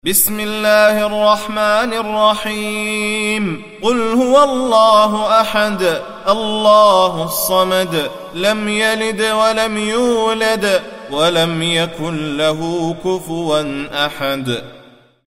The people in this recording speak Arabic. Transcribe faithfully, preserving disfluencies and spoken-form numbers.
بسم الله الرحمن الرحيم قل هو الله أحد الله الصمد لم يلد ولم يولد ولم يكن له كفوا أحد.